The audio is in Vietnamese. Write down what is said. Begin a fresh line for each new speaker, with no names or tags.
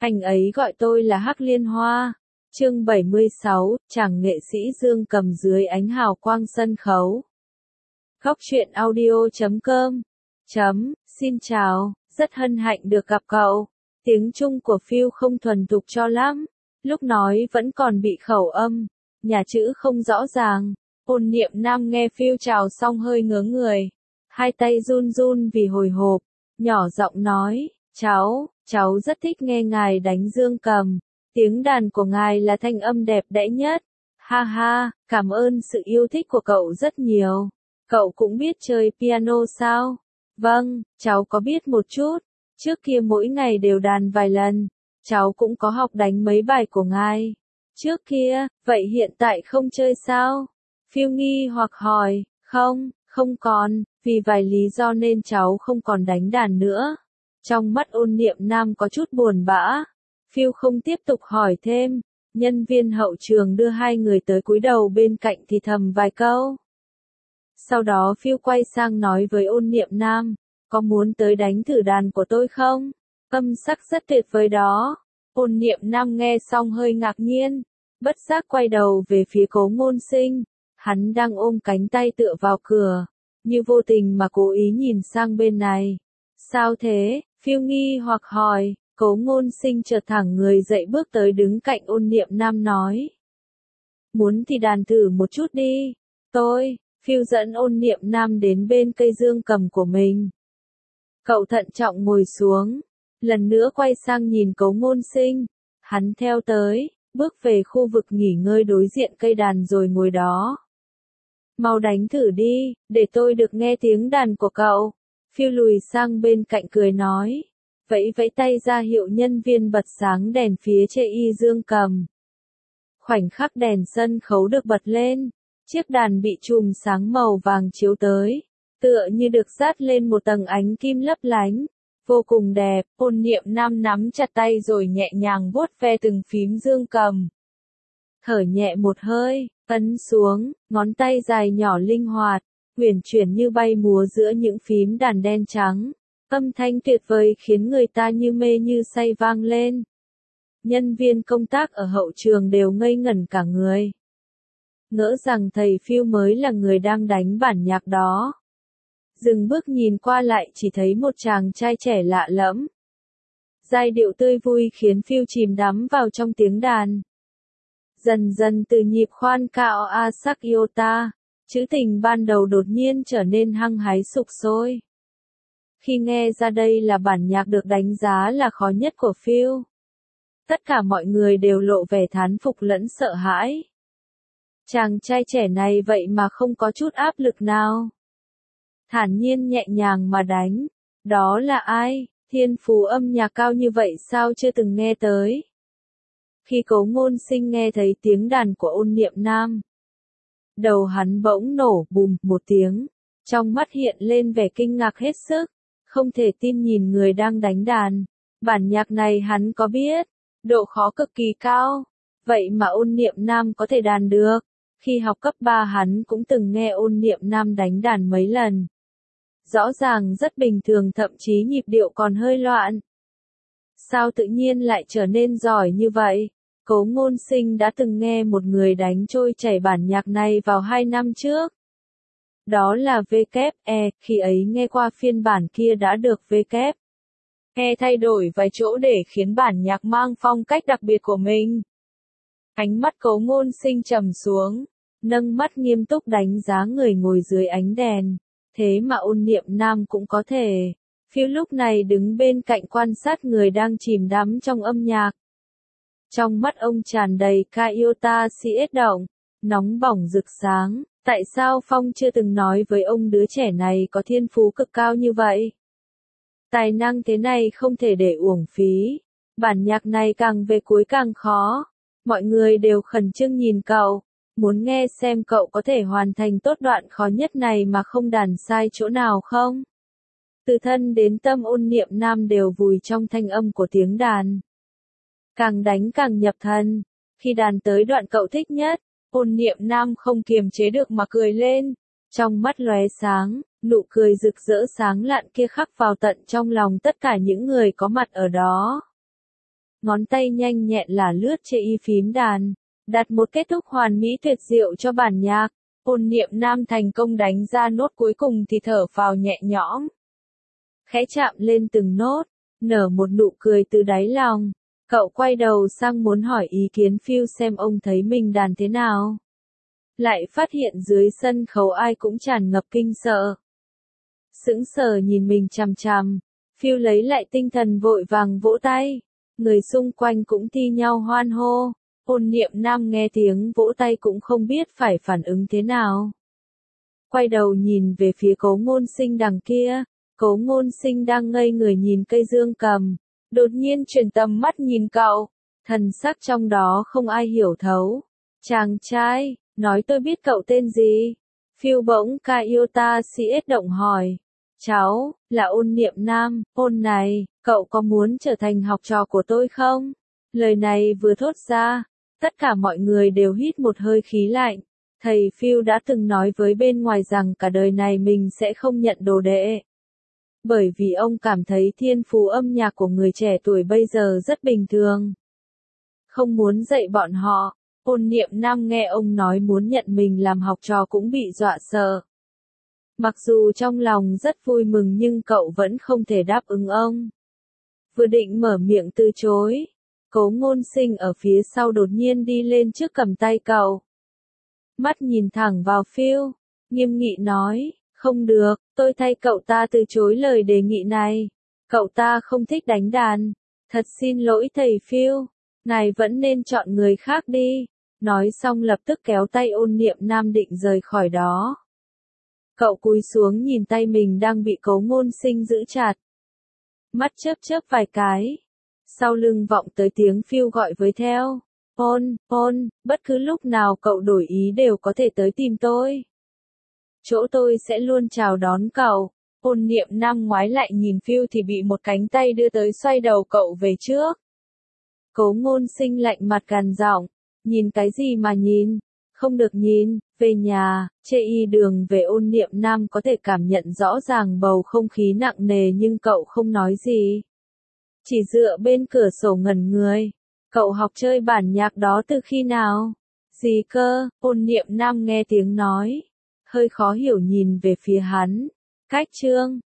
Anh ấy gọi tôi là Hắc Liên Hoa. Chương 76, chàng nghệ sĩ dương cầm dưới ánh hào quang sân khấu. Góc truyện audio.com. Xin chào, rất hân hạnh được gặp cậu. Tiếng Trung của Phil không thuần thục cho lắm, lúc nói vẫn còn bị khẩu âm, nhà chữ không rõ ràng. Ôn Niệm Nam nghe Phil chào xong hơi ngớ người, hai tay run run vì hồi hộp, nhỏ giọng nói, cháu rất thích nghe ngài đánh dương cầm, tiếng đàn của ngài là thanh âm đẹp đẽ nhất. Ha ha, cảm ơn sự yêu thích của cậu rất nhiều. Cậu cũng biết chơi piano sao? Vâng, cháu có biết một chút. Trước kia mỗi ngày đều đàn vài lần. Cháu cũng có học đánh mấy bài của ngài. Trước kia, vậy hiện tại không chơi sao? Phil nghi hoặc hỏi, không còn, vì vài lý do nên cháu không còn đánh đàn nữa. Trong mắt Ôn Niệm Nam có chút buồn bã. Phil không tiếp tục hỏi thêm. Nhân viên hậu trường đưa hai người tới cúi đầu bên cạnh thì thầm vài câu. Sau đó Phil quay sang nói với Ôn Niệm Nam, có muốn tới đánh thử đàn của tôi không? Âm sắc rất tuyệt vời đó. Ôn Niệm Nam nghe xong hơi ngạc nhiên, bất giác quay đầu về phía Cố Ngôn Sinh. Hắn đang ôm cánh tay tựa vào cửa, như vô tình mà cố ý nhìn sang bên này. Sao thế? Phil nghi hoặc hỏi. Cố Ngôn Sinh chợt thẳng người dậy bước tới đứng cạnh Ôn Niệm Nam nói. Muốn thì đàn thử một chút đi. Phil dẫn Ôn Niệm Nam đến bên cây dương cầm của mình. Cậu thận trọng ngồi xuống, lần nữa quay sang nhìn Cố Ngôn Sinh. Hắn theo tới, bước về khu vực nghỉ ngơi đối diện cây đàn rồi ngồi đó. Mau đánh thử đi, để tôi được nghe tiếng đàn của cậu. Phil lùi sang bên cạnh cười nói. Vẫy tay ra hiệu nhân viên bật sáng đèn phía trên y dương cầm. Khoảnh khắc đèn sân khấu được bật lên, chiếc đàn bị chùm sáng màu vàng chiếu tới, tựa như được dát lên một tầng ánh kim lấp lánh, vô cùng đẹp. Ôn Niệm Nam nắm chặt tay rồi nhẹ nhàng vuốt ve từng phím dương cầm. Thở nhẹ một hơi, ấn xuống, ngón tay dài nhỏ linh hoạt, uyển chuyển như bay múa giữa những phím đàn đen trắng. Âm thanh tuyệt vời khiến người ta như mê như say vang lên. Nhân viên công tác ở hậu trường đều ngây ngẩn cả người. Ngỡ rằng thầy Phil mới là người đang đánh bản nhạc đó. Dừng bước nhìn qua lại chỉ thấy một chàng trai trẻ lạ lẫm. Giai điệu tươi vui khiến Phil chìm đắm vào trong tiếng đàn. Dần dần từ nhịp khoan cao a sắc iota, trữ tình ban đầu đột nhiên trở nên hăng hái sục sôi. Khi nghe ra đây là bản nhạc được đánh giá là khó nhất của Phil, tất cả mọi người đều lộ vẻ thán phục lẫn sợ hãi. Chàng trai trẻ này vậy mà không có chút áp lực nào. Thản nhiên nhẹ nhàng mà đánh. Đó là ai? Thiên phú âm nhạc cao như vậy sao chưa từng nghe tới? Khi Cố Ngôn Sinh nghe thấy tiếng đàn của Ôn Niệm Nam, đầu hắn bỗng nổ bùm một tiếng, trong mắt hiện lên vẻ kinh ngạc hết sức, không thể tin nhìn người đang đánh đàn. Bản nhạc này hắn có biết, độ khó cực kỳ cao, vậy mà Ôn Niệm Nam có thể đàn được. Khi học cấp 3 hắn cũng từng nghe Ôn Niệm Nam đánh đàn mấy lần. Rõ ràng rất bình thường, thậm chí nhịp điệu còn hơi loạn. Sao tự nhiên lại trở nên giỏi như vậy? Cố Ngôn Sinh đã từng nghe một người đánh trôi chảy bản nhạc này vào 2 năm trước. Đó là W.E. Khi ấy nghe qua phiên bản kia đã được W.E. thay đổi vài chỗ để khiến bản nhạc mang phong cách đặc biệt của mình. Ánh mắt Cố Ngôn Sinh trầm xuống, nâng mắt nghiêm túc đánh giá người ngồi dưới ánh đèn. Thế mà Ôn Niệm Nam cũng có thể. Phil lúc này đứng bên cạnh quan sát người đang chìm đắm trong âm nhạc. Trong mắt ông tràn đầy ca iota siết động, nóng bỏng rực sáng. Tại sao Phong chưa từng nói với ông đứa trẻ này có thiên phú cực cao như vậy? Tài năng thế này không thể để uổng phí. Bản nhạc này càng về cuối càng khó. Mọi người đều khẩn trương nhìn cậu, muốn nghe xem cậu có thể hoàn thành tốt đoạn khó nhất này mà không đàn sai chỗ nào không? Từ thân đến tâm Ôn Niệm Nam đều vùi trong thanh âm của tiếng đàn. Càng đánh càng nhập thần. Khi đàn tới đoạn cậu thích nhất, Ôn Niệm Nam không kiềm chế được mà cười lên. Trong mắt lóe sáng, nụ cười rực rỡ sáng lạn kia khắc vào tận trong lòng tất cả những người có mặt ở đó. ngón tay nhanh nhẹn là lướt trên phím đàn, đặt một kết thúc hoàn mỹ tuyệt diệu cho bản nhạc. Ôn Niệm Nam thành công đánh ra nốt cuối cùng thì thở phào nhẹ nhõm. Khẽ chạm lên từng nốt, nở một nụ cười từ đáy lòng. Cậu quay đầu sang muốn hỏi ý kiến Phil xem ông thấy mình đàn thế nào. Lại phát hiện dưới sân khấu ai cũng tràn ngập kinh sợ. Sững sờ nhìn mình chằm chằm, Phil lấy lại tinh thần vội vàng vỗ tay. Người xung quanh cũng thi nhau hoan hô. Ôn Niệm Nam nghe tiếng vỗ tay cũng không biết phải phản ứng thế nào. Quay đầu nhìn về phía Cố Ngôn Sinh đằng kia, Cố Ngôn Sinh đang ngây người nhìn cây dương cầm, đột nhiên chuyển tầm mắt nhìn cậu, thần sắc trong đó không ai hiểu thấu. Chàng trai, nói tôi biết cậu tên gì? Phil bỗng Kaiota CS động hỏi. Cháu, là Ôn Niệm Nam. Ôn này, cậu có muốn trở thành học trò của tôi không? Lời này vừa thốt ra, tất cả mọi người đều hít một hơi khí lạnh. Thầy Phil đã từng nói với bên ngoài rằng cả đời này mình sẽ không nhận đồ đệ. Bởi vì ông cảm thấy thiên phú âm nhạc của người trẻ tuổi bây giờ rất bình thường. Không muốn dạy bọn họ. Ôn Niệm Nam nghe ông nói muốn nhận mình làm học trò cũng bị dọa sợ. Mặc dù trong lòng rất vui mừng nhưng cậu vẫn không thể đáp ứng ông. Vừa định mở miệng từ chối, Cố Ngôn Sinh ở phía sau đột nhiên đi lên trước cầm tay cậu. Mắt nhìn thẳng vào Phil, nghiêm nghị nói, không được, tôi thay cậu ta từ chối lời đề nghị này. Cậu ta không thích đánh đàn. Thật xin lỗi thầy Phil, ngài vẫn nên chọn người khác đi. Nói xong lập tức kéo tay Ôn Niệm Nam định rời khỏi đó. Cậu cúi xuống nhìn tay mình đang bị Cố Ngôn Sinh giữ chặt. Mắt chớp chớp vài cái. Sau lưng vọng tới tiếng Phil gọi với theo. Ôn, bất cứ lúc nào cậu đổi ý đều có thể tới tìm tôi. Chỗ tôi sẽ luôn chào đón cậu. Ôn Niệm Nam ngoái lại nhìn Phil thì bị một cánh tay đưa tới xoay đầu cậu về trước. Cố Ngôn Sinh lạnh mặt gằn giọng, nhìn cái gì mà nhìn, không được nhìn, về nhà. Trên đường về Ôn Niệm Nam có thể cảm nhận rõ ràng bầu không khí nặng nề nhưng cậu không nói gì. Chỉ dựa bên cửa sổ ngẩn người. Cậu học chơi bản nhạc đó từ khi nào? Gì cơ? Ôn Niệm Nam nghe tiếng nói, hơi khó hiểu nhìn về phía hắn. Cách chương